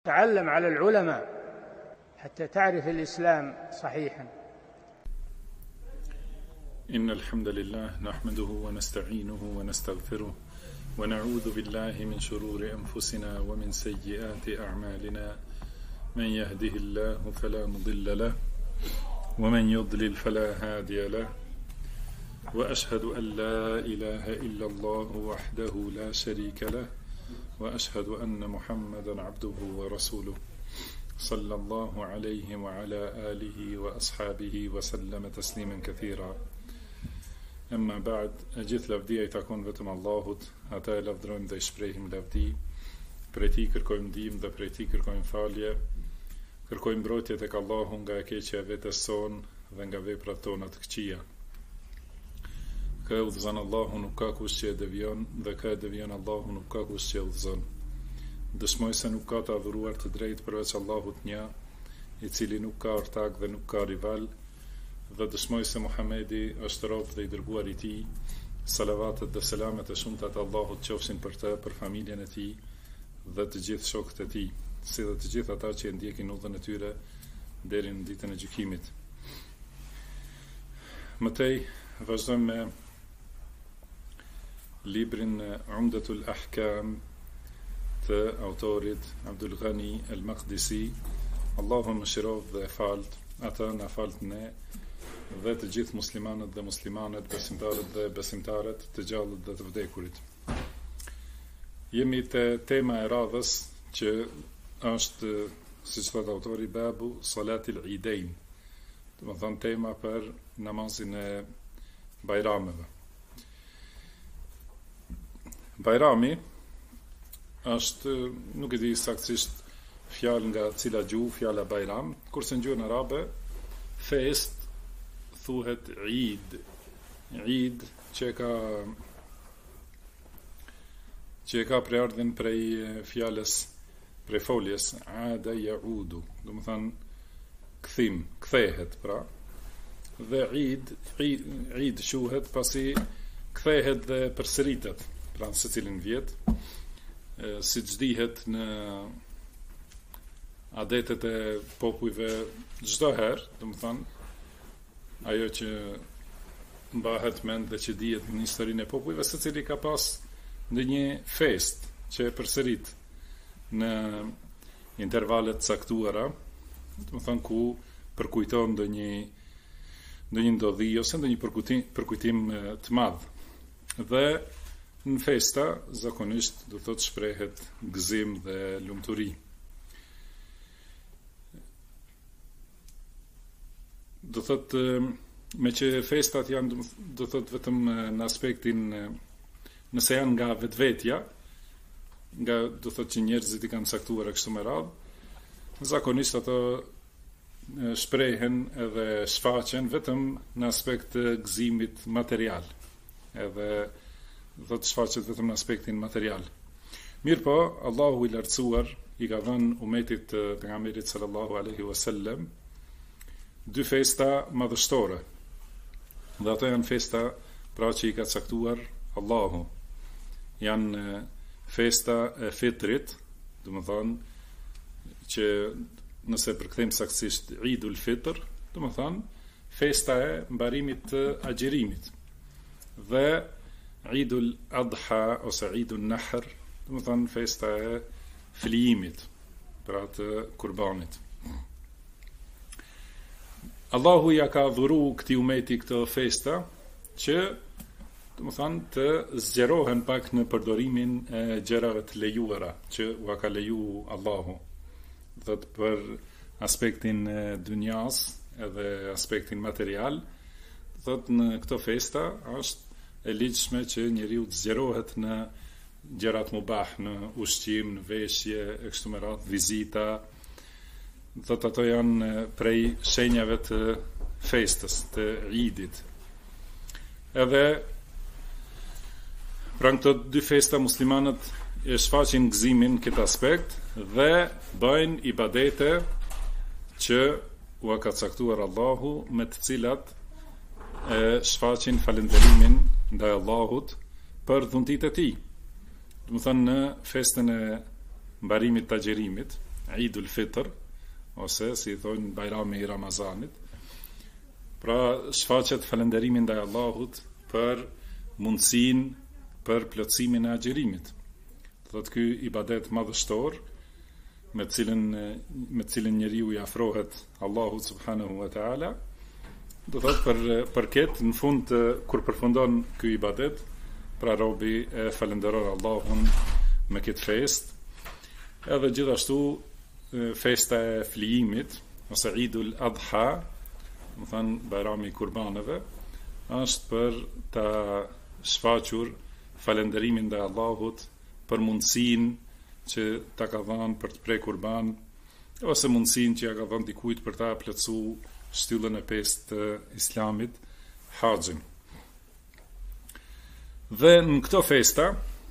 تعلم على العلماء حتى تعرف الإسلام صحيحا. إن الحمد لله نحمده ونستعينه ونستغفره ونعوذ بالله من شرور أنفسنا ومن سيئات أعمالنا، من يهده الله فلا مضل له ومن يضلل فلا هادي له، وأشهد أن لا إله إلا الله وحده لا شريك له، وأشهد أن محمدا عبده ورسوله صلى الله عليه وعلى آله وأصحابه وسلم تسليما كثيرا. Emma ba'd, gjithë lavdia I takon vetëm Allahut, ata e lavdrojmë dhe I shprehim lavdi, prej Tij kërkojmë ndihmë dhe prej Tij kërkojmë falje, kërkojmë mbrojtje tek Allahu nga e keqja e vetes son dhe nga veprat tona të këqija. Ka udhëzon Allahu nuk ka kush që e devion, dhe ka e devion Allahu nuk ka kush që e udhëzon. Dëshmoj se nuk ka të adhuruar të drejtë përveç Allahut një, I cili nuk ka ortak dhe nuk ka rival, dhe dëshmoj se Muhamedi është rob dhe I dërguar I Tij. Salavatet dhe selamet e shumta të Allahut qofshin për të, për familjen e Tij dhe të gjithë shokët e Tij, si dhe të gjithë ata që e ndjekin udhën e tyre deri në ditën e gjykimit. Mëtej vazhdojmë me librin Umdatul Ahkam të autorit Abdul Ghani al-Maqdisi. Allahu mëshiroft dhe falt ata, na falt ne dhe të gjithë muslimanët dhe muslimanet, besimtarët dhe besimtaret, të gjallët dhe të vdekurit. Jemi te tema e radhës që është, siç thot autori, babu salatil Eidain, do të thonë tema për namazin e bajrameve. Bajrami është, nuk e di saktësisht fjalë nga cila gjuhë fjala bajram, kurse në gjuhën arabe fest thuhet Eid. Eid që ka preardhjen prej fjalës, prej foljes ada yaudu, do të thonë kthim, kthehet pra. Dhe Eid quhet pasi kthehet dhe përsëritet, pra në secilin vjet, siç dihet në adetet e popujve çdo herë, do të thonë ajo që mbahet mend dhe që dihet në historinë e popujve, secili ka pas ndonjë fest që e përsërit në intervale të caktuara, do të thonë ku përkujton ndonjë ndodhi ose ndonjë përkujtim të madh. Dhe në festa zakonisht do thotë shprehet gëzim dhe lumturi. Do thotë me që festat janë, do thotë vetëm në aspektin, nëse janë nga vetvetja, nga do thotë që njerëzit I kanë caktuar kështu me radhë, zakonisht ato shprehen edhe shfaqen vetëm në aspekt të gëzimit material, edhe do thotë shfaqet vetëm në aspektin material. Mirë po, Allahu I lartësuar I ka dhënë umetit të pejgamberit sallallahu alaihi wasallam dy festa madhështore. Dhe ato janë festa pra që I ka caktuar Allahu. Janë festa e fitrit, do të thonë që nëse përkthejmë saktësisht Eidul Fitr, do të thonë festa e mbarimit të agjerimit. Dhe Eidul Adha ose Eidul Nahr, do të thonë festa e flijimit, pra të kurbanit. Allahu ja ka dhuru këtij umeti këto festa që, do të thonë, të zgjerohen pak në përdorimin e gjërave të lejuara që u ka leju Allahu. Dhe për aspektin e dunjas edhe aspektin material, thotë në këto festa është e ligjshme që njeriu të zgjerohet në gjërat mubah, në ushqim, në veshje, e kështu me radhë, vizita. Thotë ato janë prej shenjave të festës, të Eidit. Edhe pra këto dy festa muslimanët e shfaqin gëzimin këtë aspekt dhe bëjnë ibadete që u ka caktuar Allahu, me të cilat e shfaqin falënderimin ndaj Allahut për dhuntit e Tij. Do të thonë në festën e mbarimit të agjerimit, Idul Fitr, ose si thonë Bajrami i Ramazanit. Pra shfaqet falënderimin ndaj Allahut për mundësinë për plotësimin e agjerimit. Thotë ky ibadet madhështor me cilën njeriu i afrohet Allahut subhanahu wa taala, do thotë për këtë në fund kur përfundon ky ibadet, pra robi e falenderor Allahun me këtë fest, edhe gjithashtu festa e flijimit, ose Idul Adha, më thënë Bajrami i Kurbanëve, është për ta shfaqur falenderimin ndaj Allahut për mundësinë që ta ka dhënë për të prej kurban, ose mundësinë që ja ka dhënë dikujt për ta plotësu shtyllën e 5 të Islamit, haxhin. Dhe në këto festa,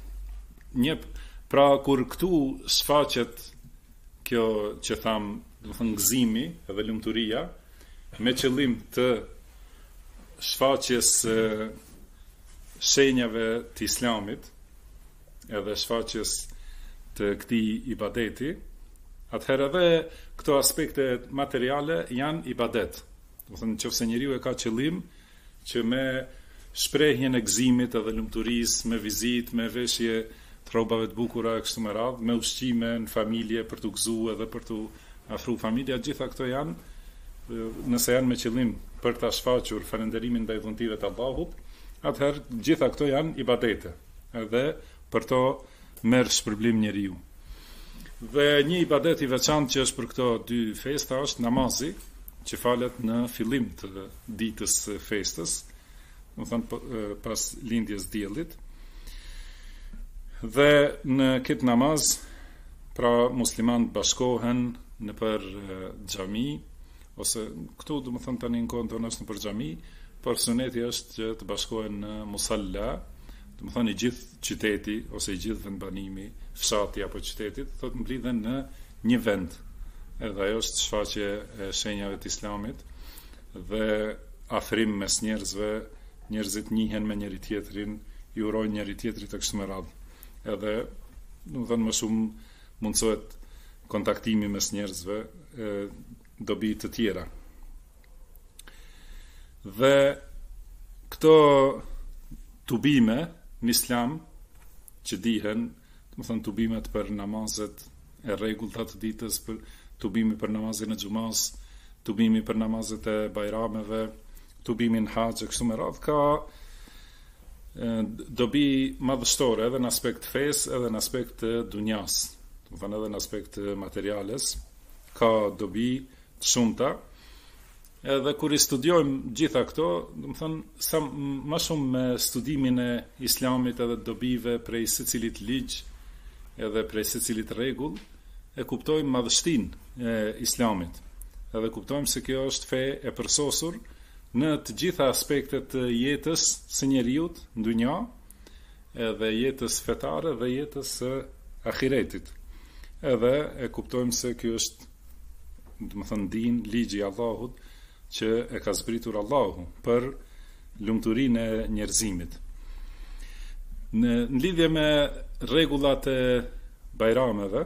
pra kur këtu shfaqet kjo që tham, do të thënë gëzimi edhe lumturia, me qëllim të shfaqjes shenjave të Islamit, edhe shfaqjes të këtij ibadeti, atëherë edhe këto aspekte materiale janë ibadet. Do të thënë nëse njeriu e ka qëllim që me shprehjen e gëzimit edhe lumturisë, me vizitë, me veshje të rrobave të bukura e kështu me radhë, me ushqime në familje për të gëzuar edhe për të afruar familja, gjitha këto janë, nëse janë me qëllim për ta shfaqur falënderimin ndaj dhuntive të Allahut, atëherë gjitha këto janë ibadete, edhe për to merr shpërblim njeriu. Dhe një ibadet i veçantë që është për këto dy festa është namazi, që falet në fillim të ditës së festës, do të thënë pas lindjes diellit. Dhe në këtë namaz, pra muslimanët bashkohen në për xhami, ose këtu do të thënë tani në kohën tonë është në për xhami, por suneti është që të bashkohen në musalla, do të thënë i gjithë qyteti ose i gjithë vendbanimi, fshati apo qytetit, thotë mblidhen në një vend. Edhe ajo është shfaqje e shenjave të Islamit dhe afrim mes njerëzve, njerëzit njihen me njëri tjetrin, i urojnë njëri tjetrit e kështu me radhë. Edhe, do të thënë më shumë mundsohet kontaktimi mes njerëzve, dobi të tjera. Dhe këto tubime në Islam që dihen, do të thënë tubimet për namazet e rregullta të ditës, për tubimi për namazin e xumas, tubimi për namazet e bajrameve, tubimin haxh e kështu me radhë, ka dobi madhështore edhe në aspekt fes, edhe në aspekt të dunjas, do të thënë edhe në aspekt të materiales, ka dobi të shumta. Edhe kur i studiojmë gjitha këto, do të thënë sa më shumë me studimin e Islamit edhe dobive prej secilit ligj, edhe prej secilit rregull, e kuptojmë madhështinë e Islamit. Edhe kuptojmë se kjo është fe e përsosur në të gjitha aspektet të jetës së njeriut në dunja, edhe jetës fetare dhe jetës së ahiretit. Edhe e kuptojmë se kjo është, do të thënë, din, ligji i Allahut që e ka zbritur Allahu për lumturinë e njerëzimit. Në lidhje me rregullat e bajrameve,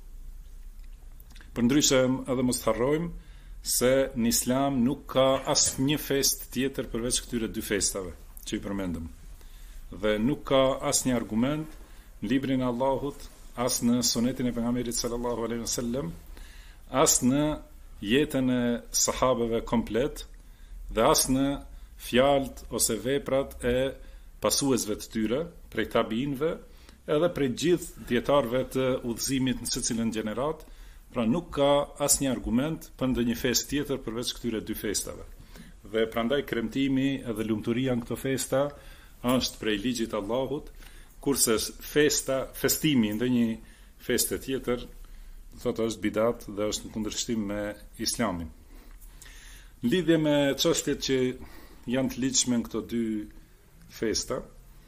përndryshe edhe mos harrojmë se në Islam nuk ka asë një fest tjetër përveç këtyre dy festave që i përmendëm. Dhe nuk ka asë një argument në librin e Allahut, asë në sunetin e pejgamberit sallallahu alaihi wasallam, asë në jetën e sahabeve komplet, dhe asë në fjalët ose veprat e pasuesve të tyre, prej tabiinëve, edhe prej gjithë dietarëve të udhëzimit në secilën gjenerat. Pra nuk ka asnjë argument për ndonjë festë tjetër përveç këtyre dy festave. Dhe prandaj kremtimi edhe lumturia në këto festa është prej ligjit të Allahut, kurse festimi ndonjë feste tjetër, thotë është bidat dhe është në kundërshtim me Islamin. Në lidhje me çështjet që janë të lidhshme në këto dy festa,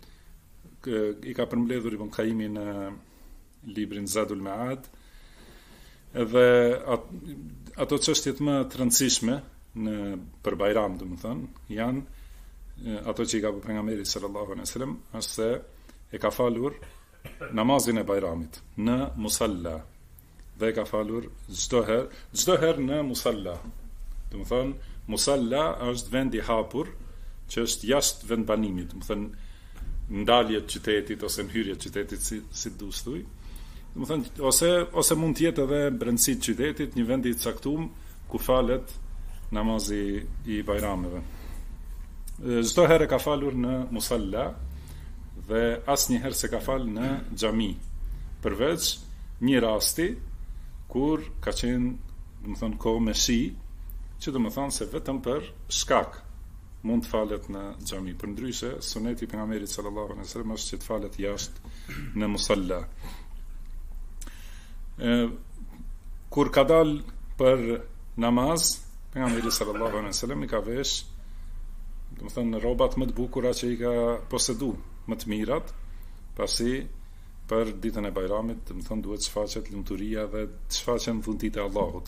i ka përmbledhur Ibn Qayyimi në librin Zadul Ma'ad, edhe ato çështjet më të rëndësishme për Bajram, domethënë, janë ato që i ka pejgamberi sallallahu alaihi wasallam, është se e ka falur namazin e Bajramit në musalla, dhe ka falur çdo herë në musalla. Do të thonë musalla është vend i hapur që është jashtë vendbanimit, do të thonë ndalje të qytetit ose në hyrje të qytetit si duhet thuj. Do të thonë ose mund të jetë edhe brendësi të qytetit, një vend i caktuar ku falet namazi i bajrameve. Çdo herë ka falur në musalla dhe asnjëherë se ka falë në xhami, përveç një rasti kur ka qenë, do të thonë, kohë me shi, që do të thonë se vetëm për shkak mund të falet në xhami. Përndryshe, suneti i pejgamberit sallallahu alaihi wasallam është që të falet jashtë në musalla. Kur ka dalë për namaz, pejgamberi sallallahu alaihi wasallam i ka vesh, do të thonë, rrobat më të bukura që i ka posedu, më të mirat, pasi për ditën e bajramit, do të thonë, duhet shfaqet lumturia dhe të shfaqen dhuntit e Allahut.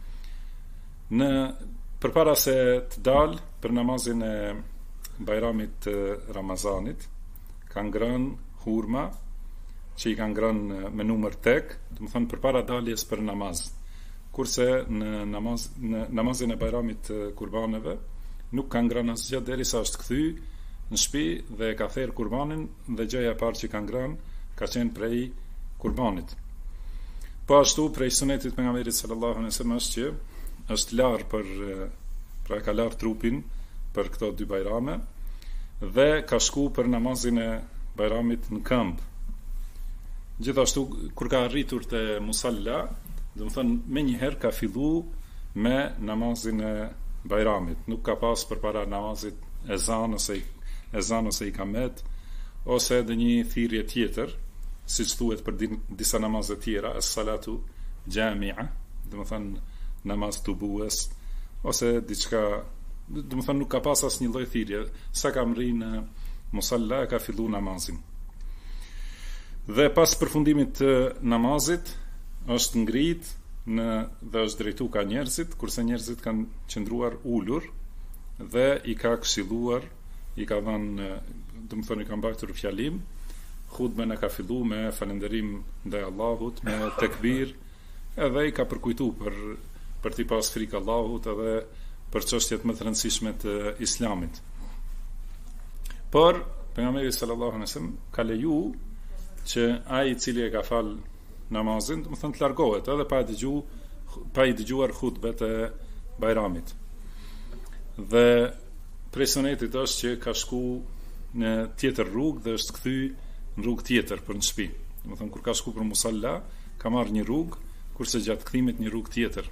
Përpara se të dalë për namazin e bajramit të Ramazanit, kanë ngrënë hurma që i kanë ngrënë me numër tek, do të thonë përpara daljes për namaz. Kurse në namazin e bajramit të kurbaneve nuk kanë ngrënë asgjë derisa është kthy në shtëpi dhe ka therr kurbanin dhe gjëja e parë që kanë ngrënë ka qenë prej kurbanit. Po ashtu prej sunetit pejgamberit sallallahu alaihi wasallam është që është larë pra ka larë trupin për këto dy bajrame dhe ka shku për namazin e bajramit në këmbë. Gjithashtu kur ka arritur te musalla, do të thonë me njëherë ka fillu me namazin e bajramit. Nuk ka pas përpara namazit ezan ose ikamet ose edhe një thirrje tjetër, siç thuhet për disa namazet tjera, as-salatu jami'a, do të thonë namaz tubues ose diçka, do të thonë nuk ka pas asnjë lloj thirrje. Sa ka mri në musalla ka filluar namazin. Dhe pas përfundimit të namazit është ngrit dhe është drejtu ka njerëzit, kurse njerëzit kanë qëndruar ulur dhe i ka këshilluar, i ka dhënë, do të thonë, i ka mbajtur fjalim. Hutben e ka filluar me falënderim ndaj Allahut, me tekbir, edhe i ka përkujtuar për t'i pas frikë Allahut edhe për çështjet më të rëndësishme të Islamit. Por pejgamberi sallallahu alaihi wasallam ka leju që ai i cili e ka fal namazin, do të thonë, të largohet edhe pa i dëgjuar hutbet e bajramit. Dhe prej sunetit është që ka shku në tjetër rrugë dhe është kthy në rrugë tjetër për në shtëpi. Do të thonë, kur ka shku për musalla, ka marrë një rrugë, kurse gjatë kthimit një rrugë tjetër.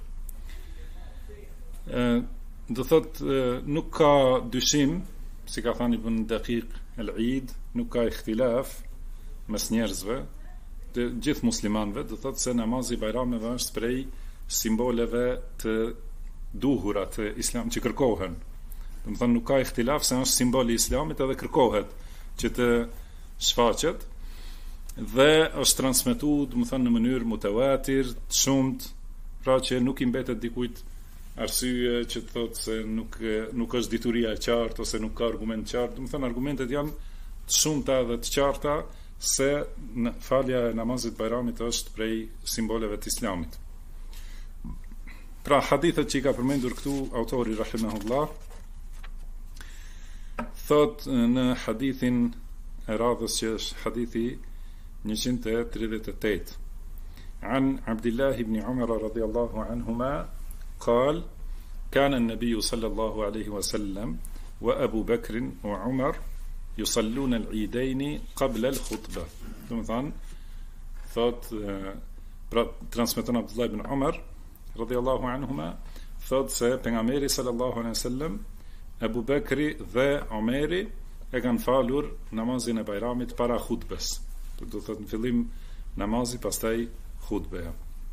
Do thotë, nuk ka dyshim, si ka thënë Ibn Daqiq el-Eid, nuk ka ikhtilaf mes njerëzve, të gjithë muslimanëve, do thotë se namazi i bajrameve është prej simboleve të duhura të Islam që kërkohen. Do të thonë, nuk ka ikhtilaf se është simboli i Islamit edhe kërkohet që të shfaqet dhe është transmetuar, do të thonë, në mënyrë mutawatir, të shumt, pra që nuk i mbetet dikujt arsye që të thotë se nuk është dituria e qartë ose nuk ka argument qartë. Do të thonë, argumentet janë të shumta dhe të qarta se falja e namazit bajramit është prej simboleve të Islamit. Pra hadithet që i ka përmendur këtu autori rahimahullah, thot në hadithin e radhës që është hadithi 138 an Abdullah ibn Umar radhiyallahu anhuma قال كان النبي صلى الله عليه وسلم وأبو بكر وعمر يصلون العيدين قبل الخطبة. ثم transmeton Abdullah ibn Umar radhiyallahu anhuma, thot se pejgamberi sallallahu alaihi wasallam, Abu Bekri dhe Omeri e kanë falur namazin e bajramit para hutbes. Do thot në fillim namazi, pastaj hutbeja.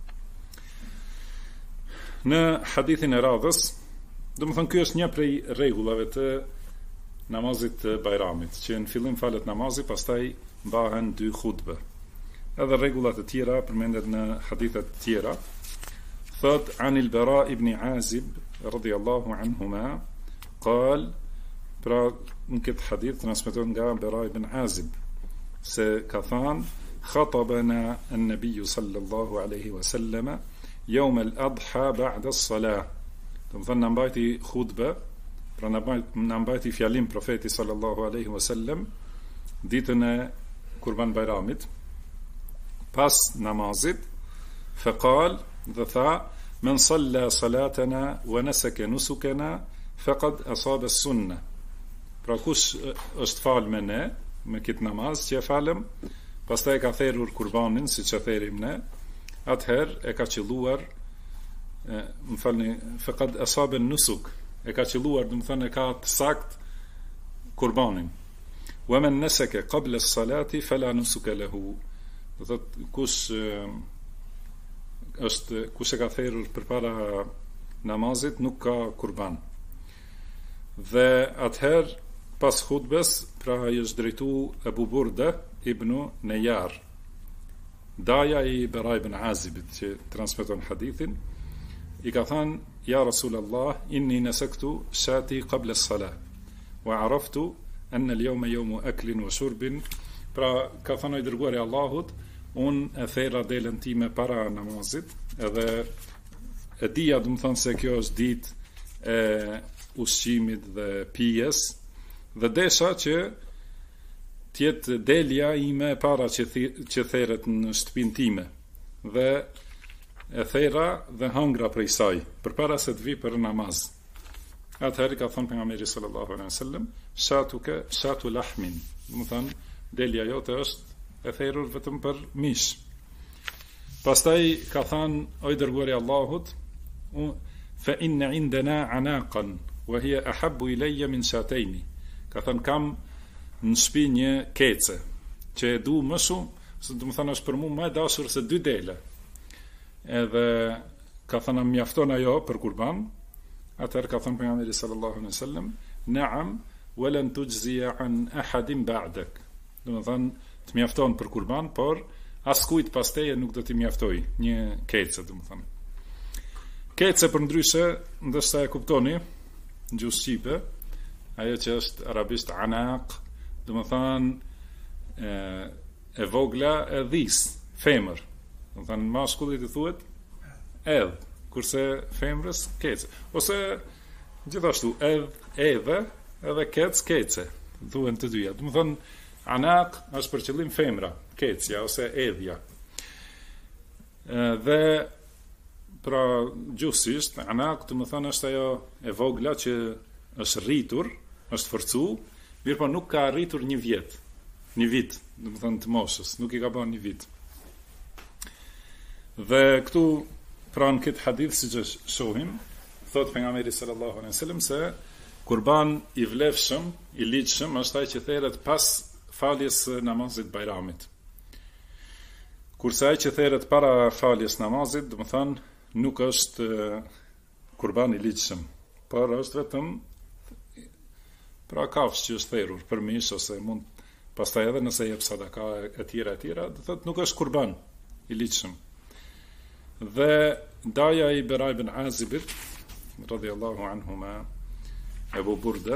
Në hadithin e radhës, do të thonë, ky është një prej rregullave të namazit të bajramit, që në fillim falet namazi, pastaj mbahen 2 hutbe. Edhe rregullat e tjera përmendet në hadithet të tjera. Thot anil Bara ibn Azib radhiyallahu anhuma qal, pra në këtë hadith transmeton nga Bara ibn Azib se ka thënë خطبنا النبي صلى الله عليه وسلم يوم الأضحى بعد الصلاة. Do të thënë na mbajti hutbë, pra na mbajti fjalim profeti sallallahu alaihi wasallam ditën e Kurban Bayramit pas namazit. Faqal, dhe tha, men salla salatana wa nasaka nusukana faqad asaba as-sunnah. Pra kush është fal me ne, me këtë namaz që e falem, pastaj ka therrur kurbanin siç e therim ne, atëherë e ka qelluar, më falni, faqad asaba an-nusuk, e ka qelluar, do të thënë e ka të sakt kurbanin. Wa man nasaka qabla as-salati fala nusuka lahu. Do thotë kush e ka therrur përpara namazit nuk ka kurban. Dhe atëherë pas hutbes, pra i është drejtu Abu Burda ibn Nejar, daja i Bara ibn Azibit që transmeton hadithin, i ka thënë: Ja Rasulallah, inni nasaktu shati qabla as-salah wa araftu anna al-yawma yawmu aklin wa shurbin. Pra ka thënë i dërguari i Allahut, unë e thera delën time para namazit, edhe e dija, do të thënë se kjo është ditë e ushqimit dhe pijes, dhe desha që tjetë delja ime para që theret në shtëpinë time, dhe e thera dhe hangra prej saj, përpara se të vi për namaz. Atëherë ka thënë pejgamberi sallallahu alaihi wasallam: shatu lahmin, do të thënë delja jote është e therrur vetëm për mish. Pastaj ka thënë: o i dërguari i Allahut, fa inna indana anaqan wa hiya ahabbu ilayya min shatayn. Ka thënë kam në shtëpi një kece që e du më shumë, se do të thënë është për mua më e dashur se 2 dele. Edhe ka thënë mjafton ajo për kurban. Atëherë ka thënë pejgamberi sallallahu alaihi wasallam: na'am wa lan tujziya an ahadin ba'dak. Do të thënë të mjafton për kurban, por askujt pas teje nuk do t'i mjaftoj një kece, do të thënë. Kece përndryshe, ndoshta e kuptoni në gjuhë shqipe, ajo që është arabisht anaq, do të thënë e vogla e dhis, femër. Do të thënë mashkullit i thuhet edh, kurse femrës kece. Ose gjithashtu edhe kece, thuhen të dyja. Do të thënë anak është për qëllim femra, kecja ose edhja. Dhe pra gjuhësisht anak, do të thënë është ajo e vogla që është rritur, është forcu, mirë po nuk ka arritur një vit, do të thënë të moshës, nuk i ka bën një vit. Dhe këtu pra në këtë hadith si që shohim, thot pejgamberi sallallahu alaihi wasallam se kurban i vlefshëm, i ligjshëm është ai që theret pas faljes namazit Bajramit. Kurse ai që theret para faljes namazit, do të thënë nuk është kurban i ligjshëm, por është vetëm pra kafsh që është therrur për mish, ose mund pastaj edhe nëse jep sadaka e tjera, do thotë nuk është kurban i ligjshëm. Dhe daja i Bara ibn Azibit radhiyallahu anhuma, Abu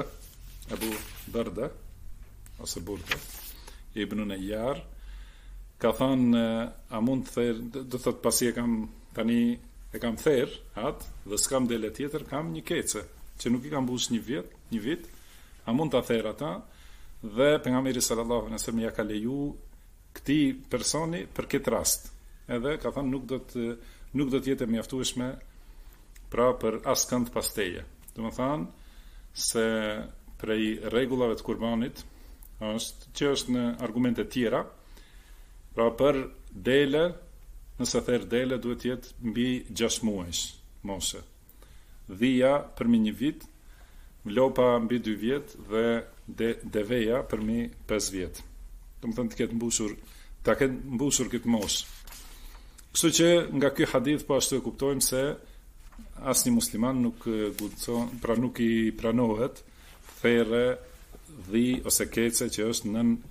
Darda ose Burda ibn Nejar, ka thënë a mund të therr, do thotë pasi e kam therr atë dhe s'kam dele tjetër, kam një kece që nuk i kam mbush një vit, a mund ta therr ata? Dhe pejgamberi sallallahu alaihi wasallam ja ka leju këtij personi për këtë rast. Edhe ka thënë nuk do të jetë mjaftueshme pra për askënd pas teje. Do të thënë se prej rregullave të kurbanit është në argumente tjera, pra për dele, nëse therr dele duhet të jetë mbi 6 muajsh moshe. Dhia përmi 1 vit, vlopa mbi 2 vjet dhe deveja përmi 5 vjet. Do të thënë të ketë mbushur këtë moshë. Kështu që nga ky hadith po ashtu e kuptojmë se asnjë musliman nuk guxon, pra nuk i pranohet therrë dhi ose kece që është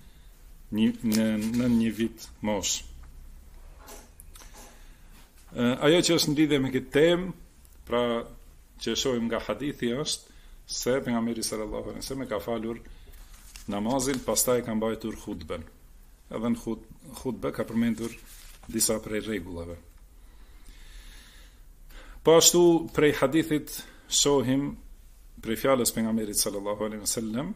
nën një vit mosh. Ajo që është në lidhje me këtë temë, pra që shohim nga hadithi është se pejgamberi sallallahu alaihi wasallam ka falur namazin, pastaj ka mbajtur hutben. edhe në khutbe ka përmendur disa prej rregullave. Po ashtu prej hadithit shohim prej fjalës pejgamberit sallallahu alaihi wasallam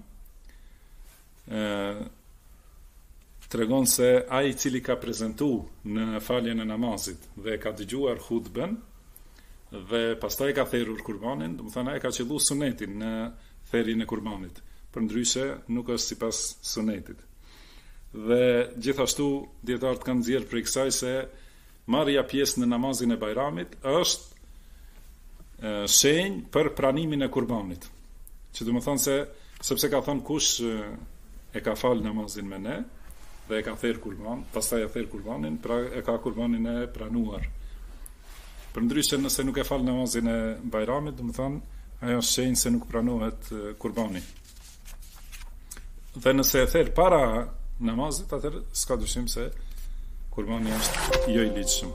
tregon se ai i cili ka prezantu në faljen e namazit dhe ka dëgjuar hutben dhe pastaj ka therrur kurbanin, do të thonë ai ka qellu sunetin në therrjen e kurbanit. Përndryshe nuk është sipas sunetit. Dhe gjithashtu dietarët kanë nxjerrë prej kësaj se marrja pjesë në namazin e Bajramit është shenjë për pranimin e kurbanit. Që do të thonë se sepse ka thënë kush e ka fal namazin me ne dhe e ka therr kurban, pastaj e therr kurbanin, pra e ka kurbanin e pranuar. Përndryshe nëse nuk e fal namazin e Bajramit, do të thonë ajo është shenjë se nuk pranohet kurbani. Dhe nëse e therr para namazit, atëherë s'ka dyshim se kurbani është jo i ligjshëm.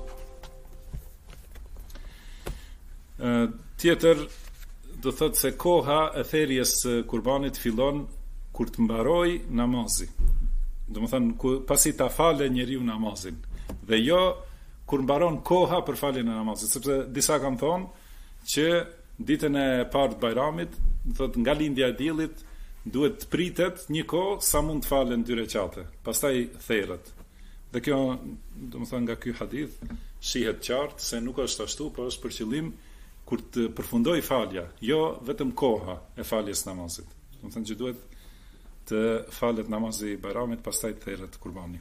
Tjetër do thotë se koha e therrjes kurbanit fillon kur të mbaroj namazi. Do të thonë pasi ta falë njeriu namazin dhe jo kur mbaron koha për faljen e namazit, sepse disa kanë thonë që ditën e parë të Bajramit, do thotë nga lindja e diellit duhet të pritet një kohë sa mund të falen 2 rekate, pastaj therrët. Dhe kjo, do të thonë nga ky hadith, shihet qartë se nuk është ashtu, por është për qëllim kur të përfundoj falja, jo vetëm koha e faljes namazit. Do të thonë që duhet të falet namazi i Bajramit, pastaj therrët kurbani.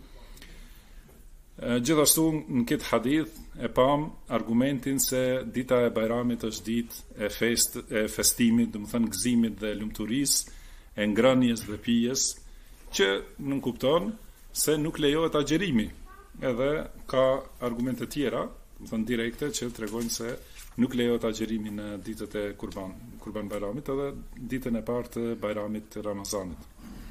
Gjithashtu në këtë hadith e pam argumentin se dita e Bajramit është ditë e festimit, do të thënë gëzimit dhe lumturisë, e ngrënies dhe pijes, që nuk kupton se nuk lejohet agjerimi. Edhe ka argumente tjera, do të thënë direkte, që tregojnë se nuk lejohet agjerimi në ditët e Kurban Bajramit edhe ditën e parë të Bajramit të Ramazanit.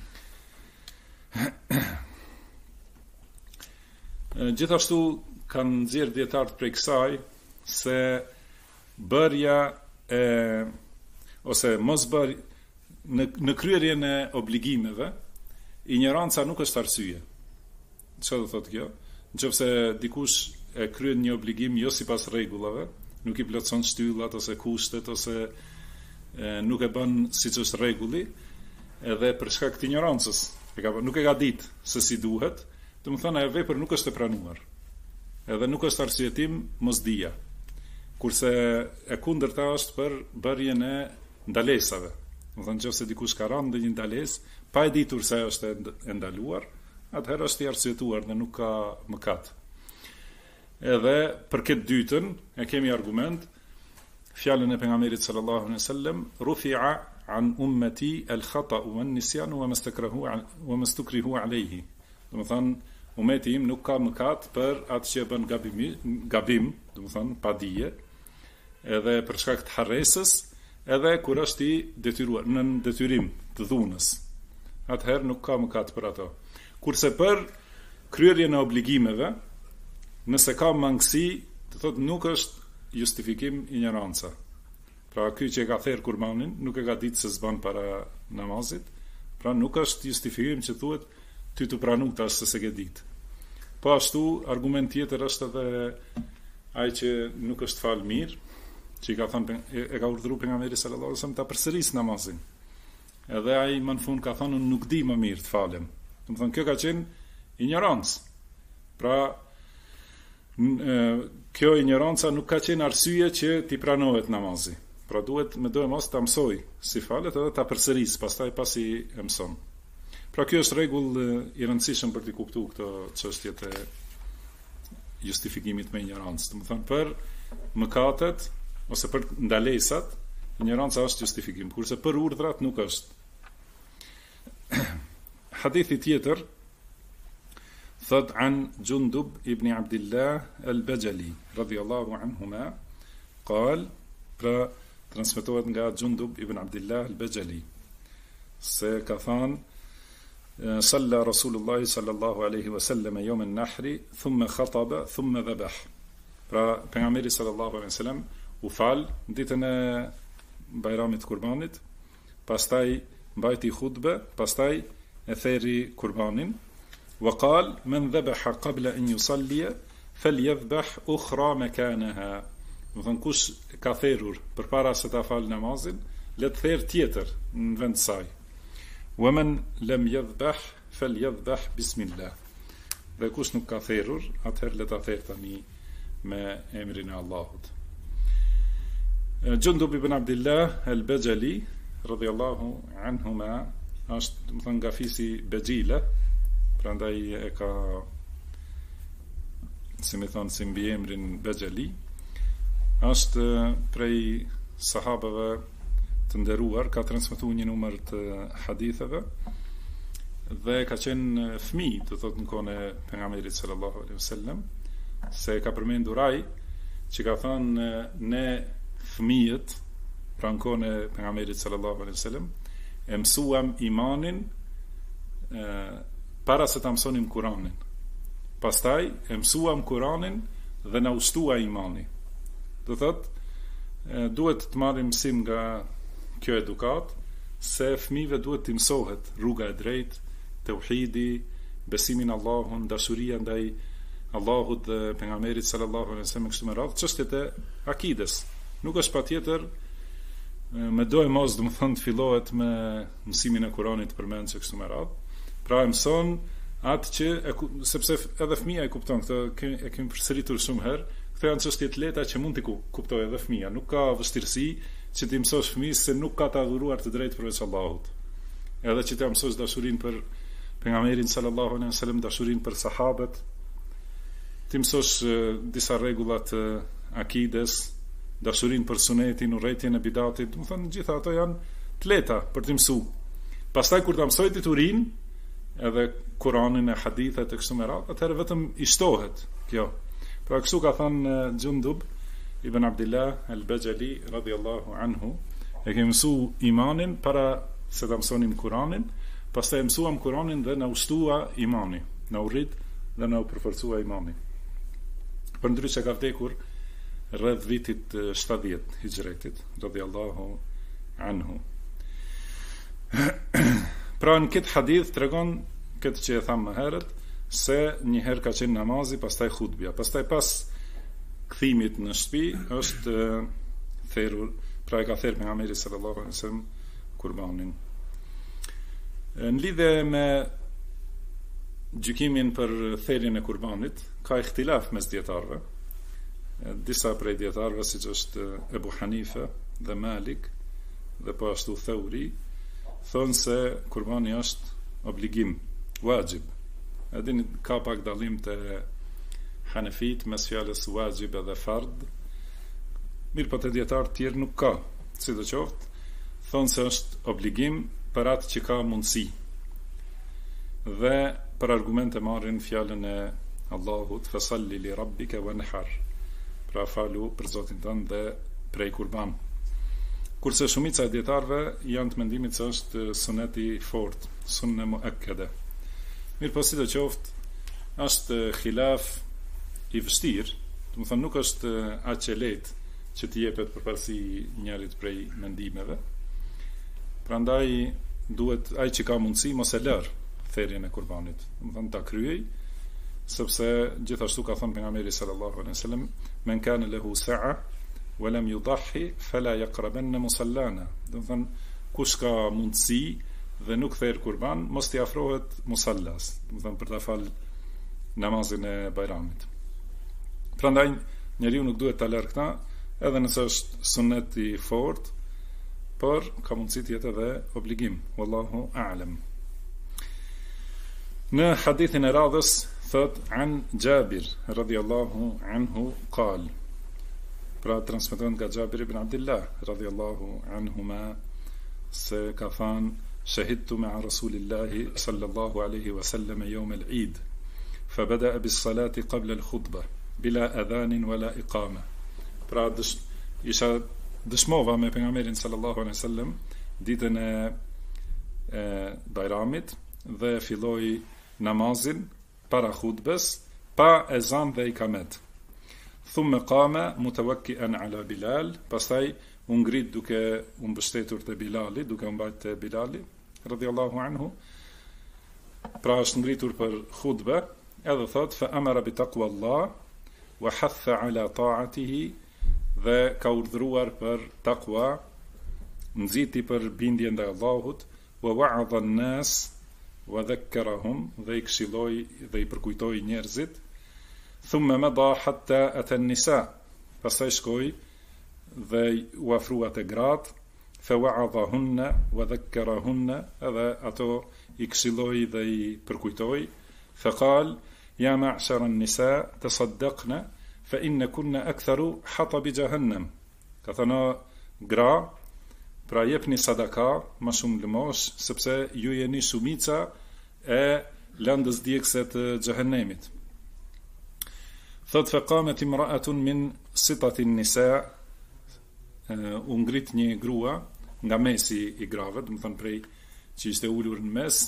Gjithashtu kanë nxjerrë dietarët prej kësaj se bërja ose mos bërja në kryerjen e obligimeve, ignoranca nuk është arsye. Çfarë do thotë kjo? Nëse dikush e kryen një obligim jo sipas rregullave, nuk i plotson shtyllat ose kushtet ose nuk e bën siç është rregulli, edhe për shkak të ignorancës, nuk e ka ditë se si duhet, do të thonë ajo vepër nuk është e pranuar. Edhe nuk është arsyetim mosdia. Kurse e kundërta është për bërjen e ndalesave. Do të thonë nëse dikush ka rënë ndonjë ndalesë, pa e ditur se ajo është e ndaluar, atëherë është i arsyetuar dhe nuk ka mëkat. Edhe për këtë dytën e kemi argument fjalën e pejgamberit sallallahu alaihi wasallam, rufi'a an ummati al-khata'u wan-nisyan wa mastakrihu alayhi. Do të thonë ummeti im nuk ka mëkat për atë që bën gabim, do të thonë pa dije, edhe për shkak të harresës, edhe kur është i detyruar në detyrim të dhunës. Atëherë nuk ka mëkat për ato. Kurse për kryerjen e obligimeve, nëse ka mangësi, do thotë nuk është justifikim ignoranca. Pra ky që e ka therr kurbanin, nuk e ka ditë se s'bën para namazit, pra nuk është justifikim që thuhet ty të pranu tash se s'e ke ditë. Po ashtu argument tjetër është edhe ai që nuk është fal mirë, që i ka thënë e ka urdhëruar pejgamberi sallallahu alajhi wasallam ta përsërisë namazin. Edhe ai më në fund ka thënë nuk di më mirë të falem. Do të thonë kjo ka qenë ignorancë. Pra kjo ignoranca nuk ka qenë arsye që ti pranohet namazi. Pra duhet me do e mos ta mësoj si falet edhe ta përsëris, pastaj pasi e mëson. Pra kjo është rregull i rëndësishëm për të kuptuar këto çështjet e justifikimit me ignorancë. Do të thonë për mëkatet ose për ndalesat, ignoranca është justifikim, kurse për urdhrat nuk është. Hadithi tjetër thot an Jundub ibn Abdullah al-Bajali radiyallahu anhuma qal, pra transmetohet nga Jundub ibn Abdullah al-Bajali se ka thënë صلى رسول الله صلى الله عليه وسلم يوم النحر ثم خطب ثم ذبح. Pra pejgamberi sallallahu alaihi wasallam u fal ditën e Bajramit të Kurbanit, pastaj mbajti hutbe, pastaj e therri kurbanin وقال من ذبح قبل أن يصلي فليذبح أخرى مكانها. Do thënë kush ka therrur përpara se ta fal namazin, le të therr tjetër në vend të saj. Wa man lam yadhbah falyadhbah bismillah. Dhe kush nuk ka therrur, atëherë le ta therr tani me emrin e Allahut. Jundub ibn Abdullah al-Bajali radhiyallahu anhuma është, do thënë, nga fisi Bajila, prandaj e ka, si më thon, si mbi emrin Bajali. Është prej sahabëve të nderuar, ka transmetuar një numër të haditheve dhe ka qenë fëmijë, do thotë, në kohën e pejgamberit sallallahu alaihi wasallam, se ka përmendur ai që ka thënë ne fëmijët, pra në kohën e pejgamberit sallallahu alaihi wasallam, e mësuam imanin para se ta mësonim Kur'anin. Pastaj e mësuam Kur'anin dhe na ushtua imani. Do thotë, duhet të marrim mësim nga kjo edukat, se fëmijëve duhet të mësohet rruga e drejtë, tauhidi, besimin Allahun, dashuria ndaj Allahut dhe pejgamberit sallallahu alaihi wasallam, kështu me radhë, çështjet e akides. Nuk është patjetër me do e mos, domethënë, të fillohet me mësimin e Kuranit përmend që kështu me radhë. Pra e mëson atë që sepse edhe fëmia e kupton këtë, e kemi përsëritur shumë herë. Këto janë çështje të lehta që mund t'i kuptojë edhe fëmia. Nuk ka vështirësi që t'i mësosh fëmijës se nuk ka të adhuruar të drejtë përveç Allahut. Edhe që t'i mësosh dashurinë për pejgamberin sallallahu alaihi wasallam, dashurinë për sahabët, t'i mësosh disa rregulla të akides, dashurinë për sunetin, urrëtien e bidatit. Do të thonë, gjitha ato janë të lehta për t'i mësuar. Pastaj kur ta mësoj diturin, edhe Kur'anin e hadithet e kështu me radhë, atëherë vetëm i shtohet kjo. Pra kështu ka thënë Jundub ibn Abdullah al-Bajali radhiyallahu anhu, e kemi mësuar imanin para se ta mësonim Kur'anin, pastaj mësuam Kur'anin dhe na ushtua imani, na urrit dhe na u përforcua imani. Përndryshe ka vdekur rreth vitit 70 hijretit radhiyallahu anhu. Pra në këtë hadith tregon këtë që e thamë më herët, se një herë ka qenë namazi, pastaj hutbja, pastaj pas kthimit në shtëpi është therrur, pra e ka therrë pejgamberi sallallahu alaihi wasallam kurbanin. Në lidhje me gjykimin për therrjen e kurbanit, ka ihtilaf mes dietarëve. Disa prej dietarëve, siç është Ebu Hanife dhe Malik dhe po ashtu Thauri, thonë se kurbani është obligim, wajib. Edhin ka pak dallim të Hanefit mes fjalës wajib edhe fard. Mirë, po të dietarë tjerë nuk ka. Sidoqoftë, thonë se është obligim për atë që ka mundësi. Dhe për argumente marrin fjalën e Allahut, fasalli li rabbika wanhar. Pra falu për Zotin tënd dhe prej kurban. Kurse shumica e dietarëve janë të mendimit se është suneti i fortë, sunne muakkade. Mirë, po sidoqoftë, është khilaf i vështirë, do të thonë nuk është aq e lehtë që të jepet përparësi njërit prej mendimeve. Prandaj duhet ai që ka mundësi mos e lër therrjen e kurbanit, do të thonë ta kryej, sepse gjithashtu ka thënë pejgamberi sallallahu alaihi wasallam, men kana lahu sa'a wa lam yudahhi fala yaqrabanna musallana. Do të thonë, kush ka mundësi dhe nuk therr kurban, mos t'i afrohet musallas, do të thonë për ta fal namazin e Bajramit. Prandaj njeriu nuk duhet ta lërë këta, edhe nëse është sunet i fortë, por ka mundësi të jetë edhe obligim. Wallahu a'lam. Në hadithin e radhës thot an Jabir radhiyallahu anhu qal. Pra transmeton nga Jabir ibn Abdullah radhiyallahu anhuma se ka thënë شهدت مع رسول الله صلى الله عليه وسلم يوم العيد فبدأ بالصلاة قبل الخطبة بلا أذان ولا إقامة. Pra isha dëshmova me pejgamberin sallallahu alaihi wasallam ditën e Bajramit dhe filloi namazin para hutbes pa ezan dhe ikamet. Thumma qama mutawakkian ala Bilal, pastaj u ngrit duke u mbështetur te Bilali, duke u mbajtur te Bilali radhiyallahu anhu. pra është ngritur për khutbe, edhe thot fa amara bi taqwa Allah wa hatha ala ta'atihi, dhe ka urdhëruar për taqwa, nxiti për bindjen ndaj Allahut, wa wa'adha an-nas wa dhakkarahum, dhe i këshilloi dhe i përkujtoi njerëzit. Thumma mada hatta ata an-nisa, pastaj shkoi dhe u afrua te gratë, fa wa'adhahunna wa dhakkarahunna, edhe ato i këshilloi dhe i përkujtoi. Fa qal ya ma'shara an-nisa tasaddaqna fa inna kunna aktharu hatab jahannam, ka thënë gra, pra jepni sadaka më shumë lëmosh, sepse ju jeni shumica e lëndës djegëse të xhehenemit. Thot fa qamet imra'atun min sitati an-nisa, u ngrit një grua nga mesi i grave, do të thënë prej që ishte ulur në mes,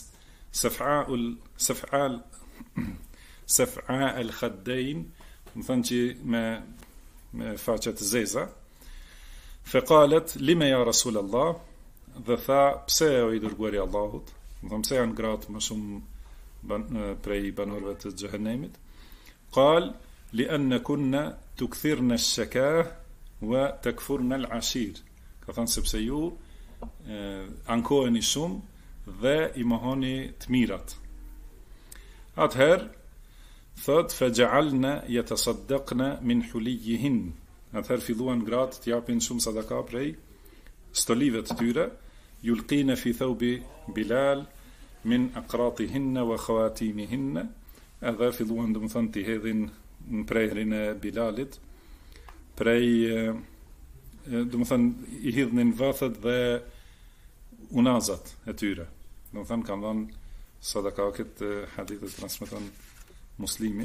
saf'a al-khaddain, do të thënë që me faqet zeza. Fa qalet lima ya rasul Allah, dhe tha pse o i dërguari i Allahut, do të thënë pse janë gratë më shumë prej banorëve të xhehenemit. Qal li anna kunna tukthirna ash-shakah wa takfurna al-ashir, ka thënë sepse ju ankoheni shumë dhe i mohoni të mirat. Atëherë thot fa ja'alna yatasaddaqna min huliyihin, atëherë filluan gratë të japin shumë sadaka prej stolive të tyre, yulqina fi thawbi Bilal min aqratihinna wa khawatimihinna, edhe filluan do të thonë të hedhin në prehrin e Bilalit, prej do të thënë i hidhnin vathët dhe unazat e tyre. Do të thënë kanë dhënë sadaka, këtë hadith e transmeton Muslimi.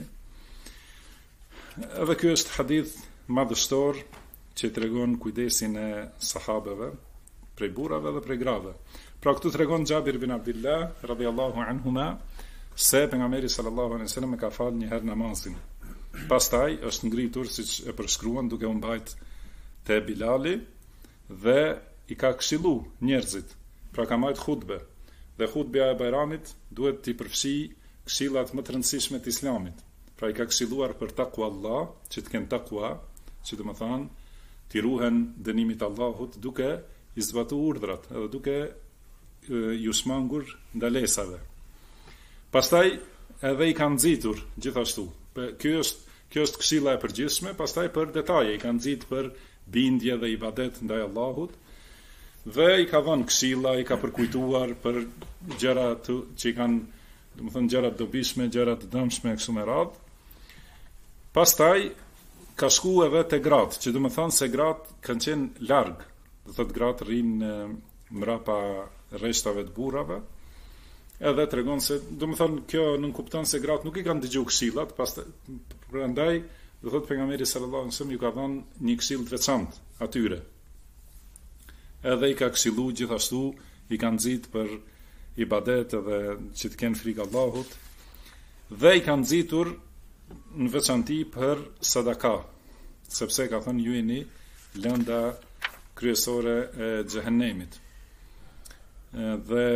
Edhe ky është hadith madhështor që tregon kujdesin e sahabeve prej burrave dhe prej grave. Pra këtu tregon Xhabir bin Abdullah radhiyallahu anhuma se pejgamberi sallallahu alaihi wasallam ka falë një herë namazin. Pastaj është ngritur, siç e përshkruan, duke u mbajt te Bilali dhe i ka këshillu njerëzit. Pra ka marrë hutbe, dhe hutbeja e Bajramit duhet t'i përfshi këshillat më të rëndësishme të Islamit. Pra i ka këshilluar për taqwa Allah, që të kenë taqwa, që do të thonë t'i ruhen dënimit Allahut duke i zbatuar urdhrat, edhe duke ju shmangur ndalesave. Pastaj edhe i kanë nxitur gjithashtu. Kjo është këshilla e përgjithshme, pastaj për detaje i kanë nxit për bindje dhe ibadet ndaj Allahut, dhe i ka dhënë këshilla, i ka përkujtuar për gjëra që i kanë, do të thonë gjëra të dobishme, gjëra të dëmshme kështu me radhë. Pastaj ka shku edhe te gratë, që do të thonë se gratë kanë qenë larg, do thotë gratë rrinë mbrapa rreshtave të burrave. Edhe tregon se, do të thonë, kjo nuk kupton se gratë nuk i kanë dëgjuar këshillat, pastaj prandaj do thotë pejgamberi sallallahu alajhi wasallam ju ka dhënë një këshill të veçantë atyre. Edhe i ka këshillu gjithashtu, i ka nxit për ibadet edhe që të kenë frikë Allahut, dhe i ka nxitur në veçanti për sadaka, sepse ka thënë ju jeni lënda kryesore e xhehenemit. Dhe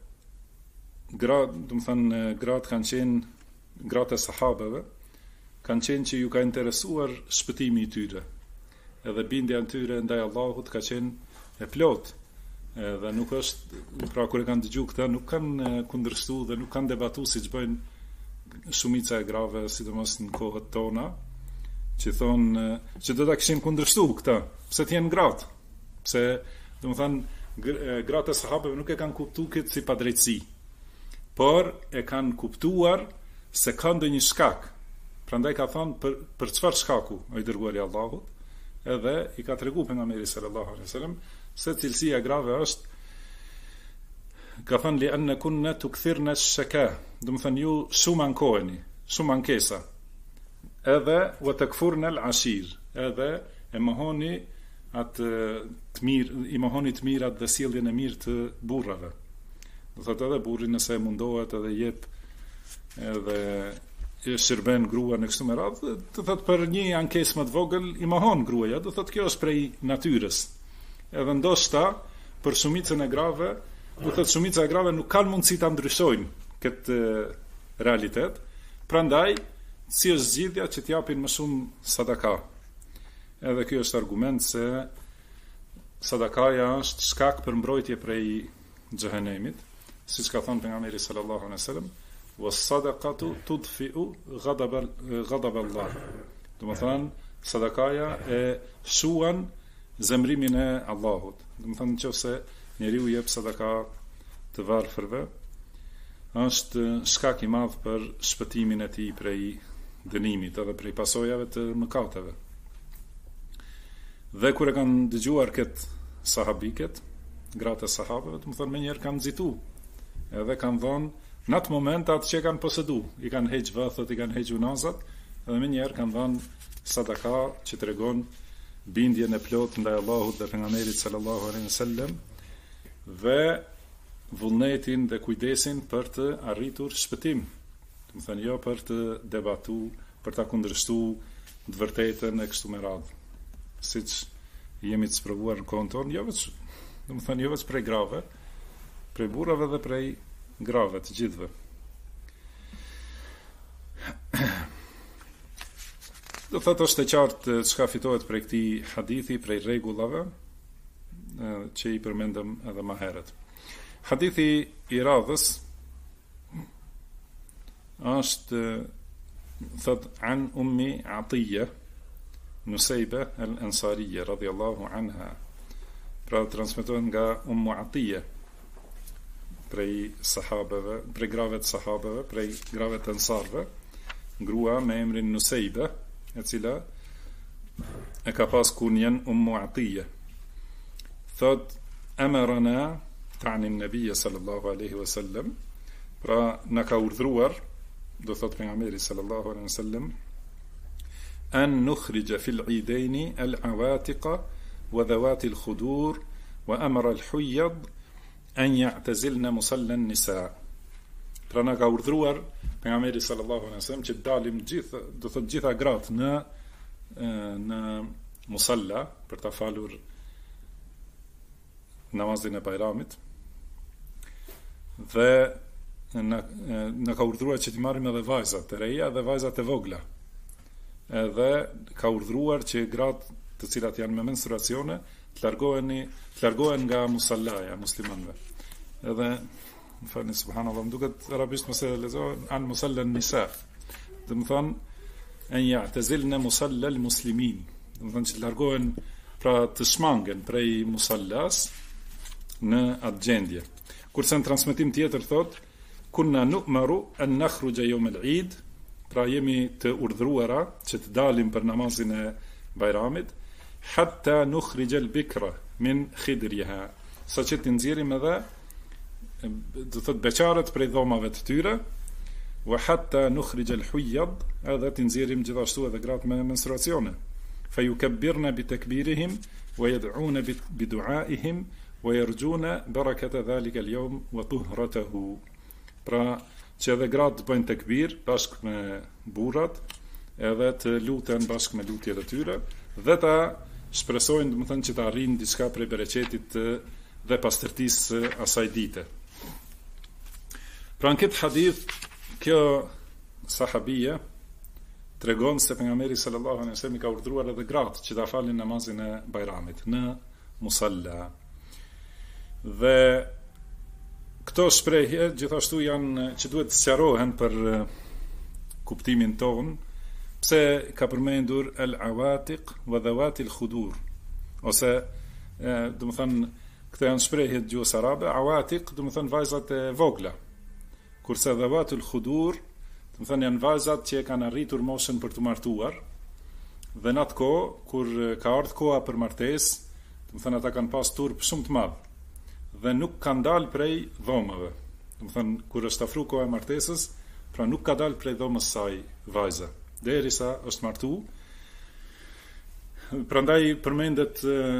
gratë kanë qenë, gratë e sahabeve kanë qenë që ju ka interesuar shpëtimi i tyre, edhe bindja e tyre ndaj Allahut ka qenë e plot, dhe nuk është, pra kur e kanë dëgjuar këtë, nuk kanë kundërshtuar dhe nuk kanë debatuar siç bëjnë shumica e grave, sidomos në kohët tona, që thonë që do ta kishin kundërshtuar këtë, pse të jenë gratë, pse, domethënë, gratë e sahabeve nuk e kanë kuptuar këtë si padrejtësi, por e kanë kuptuar se ka ndonjë shkak. Prandaj ka thonë për çfarë shkaku ai dërguari i Allahut, edhe i ka treguar pejgamberi sallallahu alaihi wasallam se cilësia grave është, ka thënë li anna kunna tukthirna ash-shaka, do të thënë ju shumë ankoheni, shumë ankesa, edhe wa takfurna al-ashir, edhe e mohoni atë të mirë, i mohoni të mirat dhe sjelljen e mirë të burrave. Do thotë edhe burri nëse mundohet edhe jep edhe shërben grua në kështu me radhë, do thotë për një ankesë më të vogël i mohon gruaja, do thotë kjo është prej natyrës. Edhe ndoshta për shumicën e grave, do thotë shumica e grave nuk kanë mundësi ta ndryshojnë këtë realitet. Prandaj, si është zgjidhja që t'japin më shumë sadaka. Edhe ky është argument se sadakaja është shkak për mbrojtje prej xhehenemit, siç ka thënë pejgamberi sallallahu alaihi wasallam, was-sadaqatu tudfi'u ghadab Allah. Do të thonë, sadakaja e shuan zemrimin e Allahut. Do të thonë, nëse njeriu jep sadaka të varfërve, është shkak i madh për shpëtimin e tij prej dënimit edhe prej pasojave të mëkateve. Dhe kur e kanë dëgjuar këtë sahabiket, gratë e sahabëve, do të thonë, menjëherë kanë nxitu, edhe kanë dhënë në atë moment atë që kanë posedu, i kanë heq vëthët, i kanë heq unazat, edhe menjëherë kanë dhënë sadaka që tregon bindjen e plot ndaj Allahut dhe pejgamberit sallallahu alaihi wasallam, dhe vullnetin dhe kujdesin për të arritur shpëtim. Do të thënë, jo për të debatu, për ta kundërshtuar të vërtetën e kështu me radhë. Siç jemi të sprovuar në kohën tonë, jo vetëm prej grave, prej burrave dhe prej grave të gjithëve. Do thotë, është e qartë çka fitohet prej këtij hadithi, prej rregullave që i përmendëm edhe më herët. Hadithi i radhës është thot an ummi Atiyya Nusayba al-Ansariyya radhiyallahu anha. Pra transmetohet nga Ummu Atiyya, prej sahabeve, prej grave të sahabeve, prej grave të ansarve, grua me emrin Nusayba, e cila e ka pas kunjen Ummu Atiyya. Thot amarana ta'ni an-nabiy sallallahu alaihi wasallam, pra na ka urdhruar, do thot pejgamberi sallallahu alaihi wasallam, an nukhrija fil idaini al-awatiqa wa dhawati al-khudur wa amara al-huyyad an ya'tazilna musalla an-nisa. Pra na ka urdhruar pejgamberi sallallahu alaihi wasallam që dalim gjithë, do thot gjitha gratë në musalla për ta falur namazin e Bajramit, dhe në ka urdhruar që t'i marrim edhe vajzat e reja dhe vajzat e vogla, edhe ka urdhruar që gratë të cilat janë me menstruacione të largohen nga musallaja muslimanëve. Edhe më falni, subhanallahu, më duket arabisht mos e lexohen an musalla an-nisa, do të thonë an ya'tazilna musalla al-muslimin, do të thonë që largohen, pra të shmangen prej musallas në atë gjendje. Kurse në transmetim tjetër thot kunna nu'maru an nakhruja yawm al-eid, pra jemi të urdhruara që të dalim për namazin e Bajramit, hatta nukhrija al-bikra min khidriha, saqë të nxjerrim edhe, do thot, beqarët prej dhomave të tyre, wa hatta nukhrija al-huyyad, edhe të nxjerrim gjithashtu edhe gratë me menstruacione, fa yukabbirna bi takbirihim wa yad'una bi du'aihim wa yarjuna barakata dhalika al-yawm wa tuhratahu. Pra që edhe gratë të bëjnë tekbir bashkë me burrat, edhe të luten bashkë me lutjet e tyre, dhe ta shpresojnë, do të thënë, që të arrijnë diçka prej bereqetit dhe pastërtisë asaj dite. Pra në këtë hadith, kjo sahabie tregon se pejgamberi sallallahu alaihi wasallam i ka urdhëruar edhe gratë që ta falin namazin e Bajramit në musalla. Dhe këto shprehje gjithashtu janë që duhet të sqarohen për kuptimin ton, pse ka përmendur al-awatiq wa dhawati al-khudur, ose do të thënë, këto janë shprehje të gjuhës arabe. Awatiq do të thënë vajzat e vogla, kurse dhawati al-khudur do të thënë janë vajzat që kanë arritur moshën për të martuar, dhe në atë kohë kur ka ardhur koha për martesë, do të thënë ata kanë pas turp shumë të madh dhe nuk kanë dalë prej dhomave. Do të thënë, kur është afruar koha e martesës, pra nuk ka dalë prej dhomës saj vajza, derisa është martu. Prandaj përmendet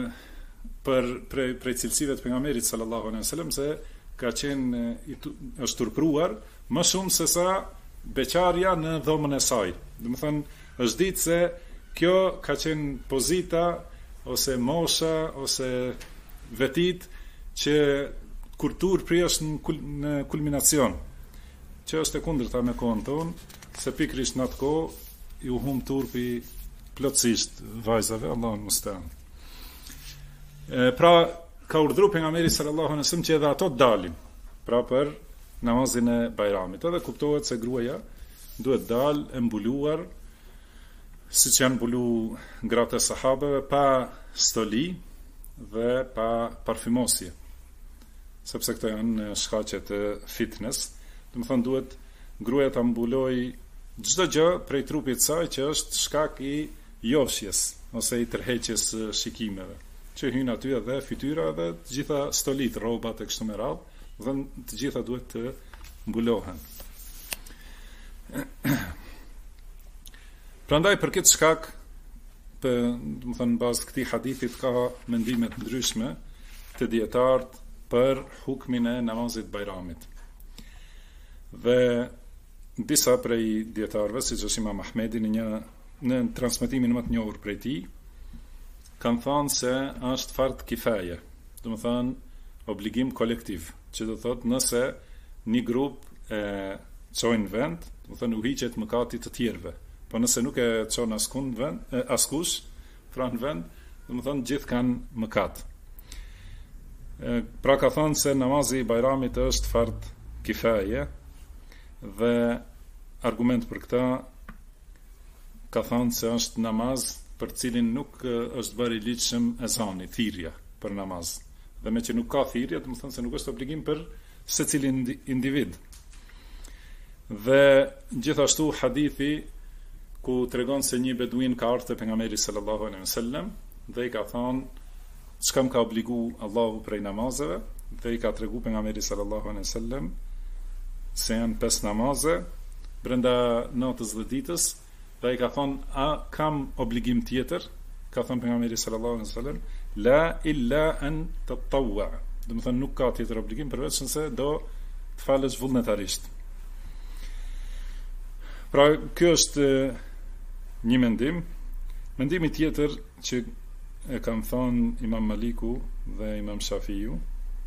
prej cilësive të pejgamberit sallallahu alaihi wasallam se ka qenë është turpruar më shumë se sa beqarja në dhomën e saj. Do të thënë, është ditë se kjo ka qenë pozita ose mosha ose vetit që kur turpi është në kulminacion, që është e kundërta me kohën tonë, se pikërisht në atë kohë ju hum turpi plotësisht vajzave, Allahu musta'an. Pra ka urdhëruar pejgamberi sallallahu alaihi wasallam që edhe ato dalin, pra për namazin e Bajramit. Edhe kuptohet se gruaja duhet dalë e mbuluar, siç janë mbulu gratë e sahabeve, pa stoli dhe pa parfymosje, sepse këto janë shkaqe të fitness. Do të thonë duhet gruaja ta mbuloj çdo gjë prej trupit të saj që është shkak i jofshjes ose i tërheqjes shikimeve, që hyn aty edhe fytyra dhe të gjitha stolit, rrobat e kështu me radhë, dhe të gjitha duhet të mbulohen. Prandaj për këtë shkak, do të thënë bazë këtij hadithit ka mendime të ndryshme të dietarët për hukmin e namazit Bajramit. Dhe disa prej dietarëve, siç është Imam Ahmedi në transmetimin më të njohur prej tij, kanë thënë se është fard kifaje, do të thënë obligim kolektiv, që do thotë nëse një grup e çojnë vend, do të thënë u hiqet mëkati të tjerëve. Po nëse nuk e çon askush, pra në vend, do të thënë gjithë kanë mëkat. Pra ka thënë se namazi i Bajramit është fard kifaje, dhe argument për këta ka thënë se është namaz për cilin nuk është bërë i ligjshëm ezani, thirrja për namaz. Dhe me që nuk ka thirrje, do të thënë se nuk është obligim për secilin individ. Dhe gjithashtu hadithi ku tregon se një beduin ka ardhur te pejgamberi sallallahu alaihi wasallam dhe i ka thënë çka më ka obligu Allahu prej namazeve, dhe i ka tregu pejgamberi sallallahu alaihi wasallam se janë 5 namaze brenda natës dhe ditës, dhe i ka thonë, a kam obligim tjetër? Ka thonë pejgamberi sallallahu alaihi wasallam, la illa an tatawwa. Do të thonë nuk ka tjetër obligim përveç se do të falësh vullnetarisht. Pra ky është një mendim. Mendimi tjetër që e kanë thonë Imam Maliku dhe Imam Shafiu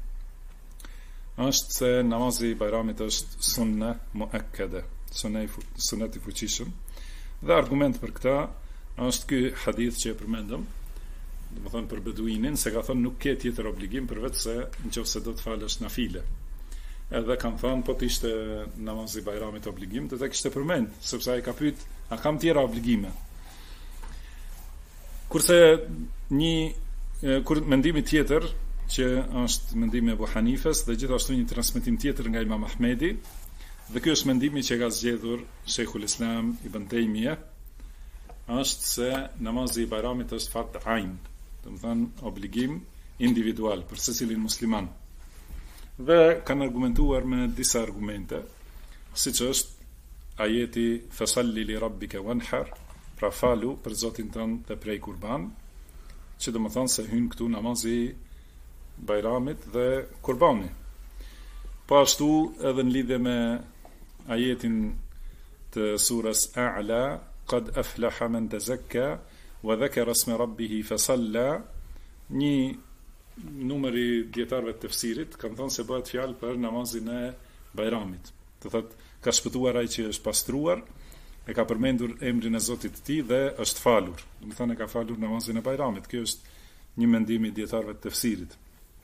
është se namazi i Bajramit është sunne muakkade, sunet i fuqishëm, dhe argument për këta është ky hadith që e përmendëm, do të thonë për beduinin, se ka thonë nuk ke tjetër obligim përveç se nëse do të falësh nafile. Edhe kanë thonë po të ishte namazi i Bajramit obligim, do të kishte përmend, sepse ai ka pyet, a kam tjera obligime? Kurse mendimi tjetër që është mendimi e Abu Hanifes dhe gjithashtu një transmetim tjetër nga Imam Ahmedi, dhe ky është mendimi që ka zgjedhur Sheikhul Islam Ibn Taymiyah, është se namazi i Bajramit është fard ain, do të thënë obligim individual për secilin musliman. Dhe kanë argumentuar me disa argumente, siç është ajeti fasalli li rabbika wanhar, pra falu për Zotin tënd dhe prej kurban, që do të thonë se hyn këtu namazi Bajramit dhe kurbani. Po ashtu edhe në lidhje me ajetin të surës A'la, qad aflaha man tazakka wa dhakara isma rabbih fasalla, një numër i dietarëve të tefsirit kanë thënë se bëhet fjalë për namazin e Bajramit. Do thotë ka shpëtuar ai që është pastruar, e ka përmendur emrin e Zotit të tij dhe është falur. Do të thonë e ka falur namazin e Bajramit. Kjo është një mendim i dietarëve të tefsirit.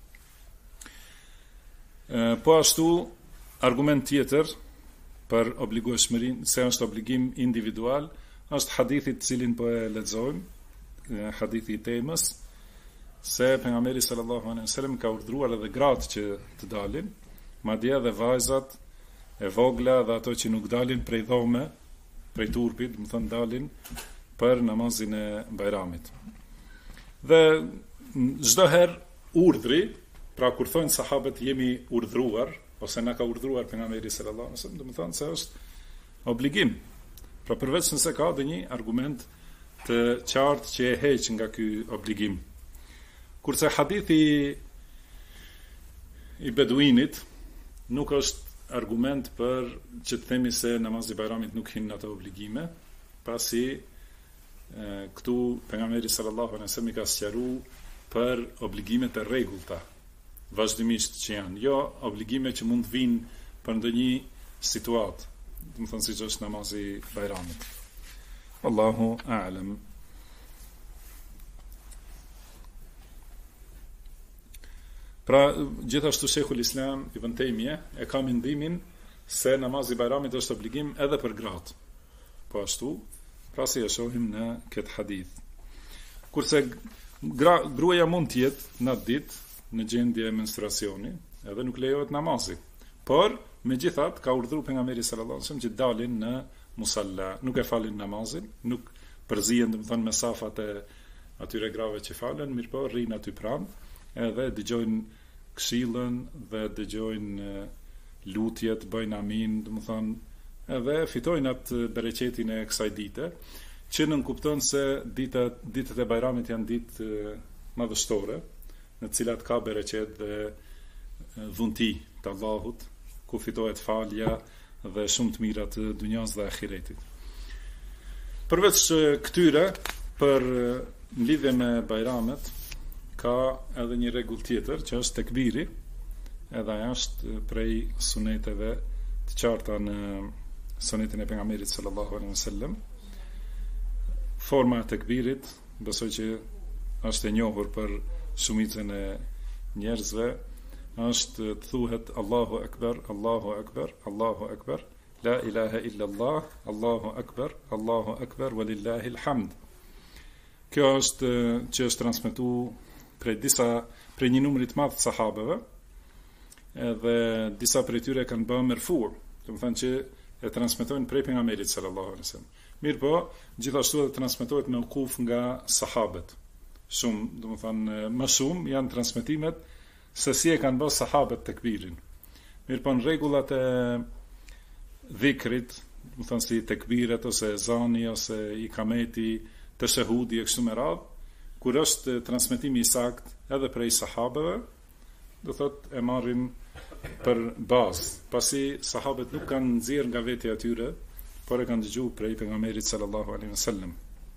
Po ashtu argument tjetër për obligueshmërinë, se është obligim individual, është hadithi të cilin po e lexojmë, hadithi i temës, se pejgamberi sallallahu alaihi wasallam ka urdhëruar edhe gratë që të dalin, madje edhe vajzat e vogla dhe ato që nuk dalin prej dhome, prej turpit, do të thonë dalin për namazin e Bajramit. Dhe çdo herë urdhri, pra kur thonë sahabët jemi urdhëruar, ose na ka urdhëruar pejgamberi sallallahu alaihi wasallam, do të thonë se është obligim. Pra përveç nëse ka ndonjë argument të qartë që e heq nga ky obligim. Kurse hadithi i beduinit nuk është argument për që të themi se namazi i Bajramit nuk hyn në ato obligime, pasi këtu pejgamberi sallallahu alaihi wasallam ka sqaruar për obligimet e rregullta, vazhdimisht që janë, jo obligime që mund të vinë për ndonjë situatë, do të thonë siç është namazi i Bajramit. Allahu a'lam. Pra, gjithashtu Sheikhul Islam Ibn Taymija e ka mendimin se namazi i Bajramit është obligim edhe për gratë. Po ashtu, pra si e shohim në këtë hadith. Kurse gruaja mund të jetë në atë ditë në gjendje menstruacioni, edhe nuk lejohet namazi. Por, megjithatë, ka urdhëruar pejgamberi sallallahu alajhi wasallam që dalin në musalla, nuk e falin namazin, nuk përzihen domethënë mesafat e atyre grave që falen, mirëpo rrinë aty pranë, edhe dëgjojnë këshillën dhe dëgjojnë lutjet, bëjnë amin, domethënë edhe fitojnë atë bereqetin e kësaj dite, që nënkupton se ditët e Bajramit janë ditë madhështore, në të cilat ka bereqet dhe dhunti të Allahut, ku fitohet falja dhe shumë të mira të dunjas dhe ahiretit. Përveç këtyre, për në lidhje me Bajramet, ka edhe një rregull tjetër, që është tekbiri, edhe ajo është prej suneteve të qarta në sunetin e pejgamberit sallallahu alaihi wasallam. Forma e tekbirit, besoj që është e njohur për shumicën e njerëzve, është të thuhet Allahu Akbar, Allahu Akbar, Allahu Akbar, la ilaha illa Allah, Allahu Akbar, walillahi alhamd. Kjo është që është transmetuar prej një numri të madh të sahabeve, edhe disa prej tyre kanë bërë merfu, do të thënë që e transmetojnë prej pejgamberit sallallahu alaihi wasallam. Mirë po, gjithashtu edhe transmetohet me ukuf nga sahabët. Shumë, do të thënë më shumë janë transmetimet se si e kanë bërë sahabët tekbirin. Mirë po, në rregullat e dhikrit, do të thënë si tekbiret ose ezani ose ikameti, teshehudi e kështu me radhë, kur është transmetimi i saktë edhe prej sahabëve, do thotë e marrin për bazë, pasi sahabët nuk kanë nxjerrë nga vetja e tyre, por e kanë dëgjuar prej pejgamberit sallallahu alaihi wasallam.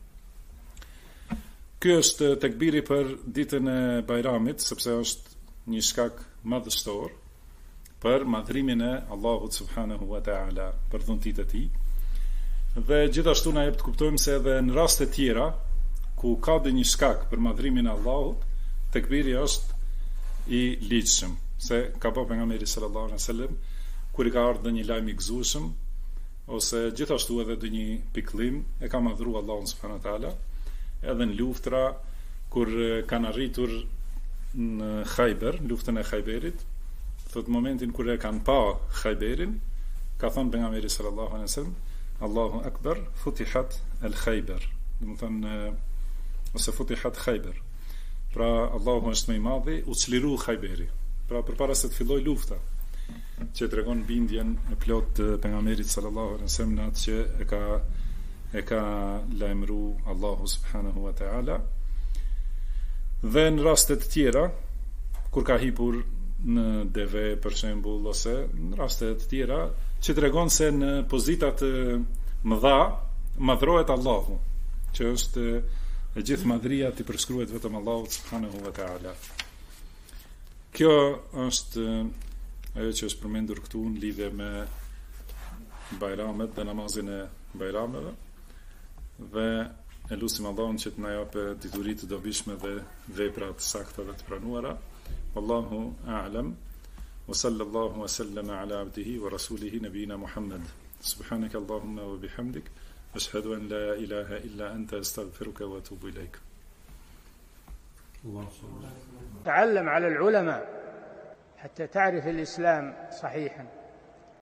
Ky është tekbiri për ditën e Bajramit, sepse është një shkak madhështor për madhrimin e Allahut subhanahu wa taala, për dhuntitë e tij. Dhe gjithashtu na jep të kuptojmë se edhe në raste tjera ku ka dhe një shkak për madhrimin e Allahut, tekbiri është i ligjshëm, se ka bërë pejgamberi sallallahu alaihi wasallam kur i ka ardhur një lajm i gëzueshëm, ose gjithashtu edhe dhe një pikëllim, e ka madhruar Allahun subhanahu wa taala, edhe në luftra kur kanë arritur në Khayber, luftën e Khayberit, thot momentin kur e kanë pa Khayberin, ka thënë pejgamberi sallallahu alaihi wasallam, Allahu Akbar, futihat al-Khayber. Do të thënë ose futihat Khayber. Pra Allahu është më i madhi, u çliru Khayberi. Pra përpara se të filloj lufta, që tregon bindjen e plot të pejgamberit sallallahu alaihi wasallam në atë që e ka lajmëruar Allahu subhanahu wa taala. Dhe në raste të tjera, kur ka hipur në deve për shembull, ose në raste të tjera që tregon se në pozita të mëdha madhrohet Allahu, që është e gjithë madhria t'i përshkruhet vetëm Allahut subhanahu wa taala. Kjo është ajo që është përmendur këtu në lidhje me Bajramet dhe namazin e Bajrameve, dhe e lutim Allahun që të na japë dituri të dobishme dhe vepra të sakta dhe të pranuara. Wallahu a'lam. Wa sallallahu wa sallama ala abdihi wa rasulihi nabiyina Muhammad. Subhanaka Allahumma wa bihamdik, ashhadu an la ilaha illa anta, astaghfiruka wa atubu ilaik. تعلم على العلماء حتى تعرف الإسلام صحيحا.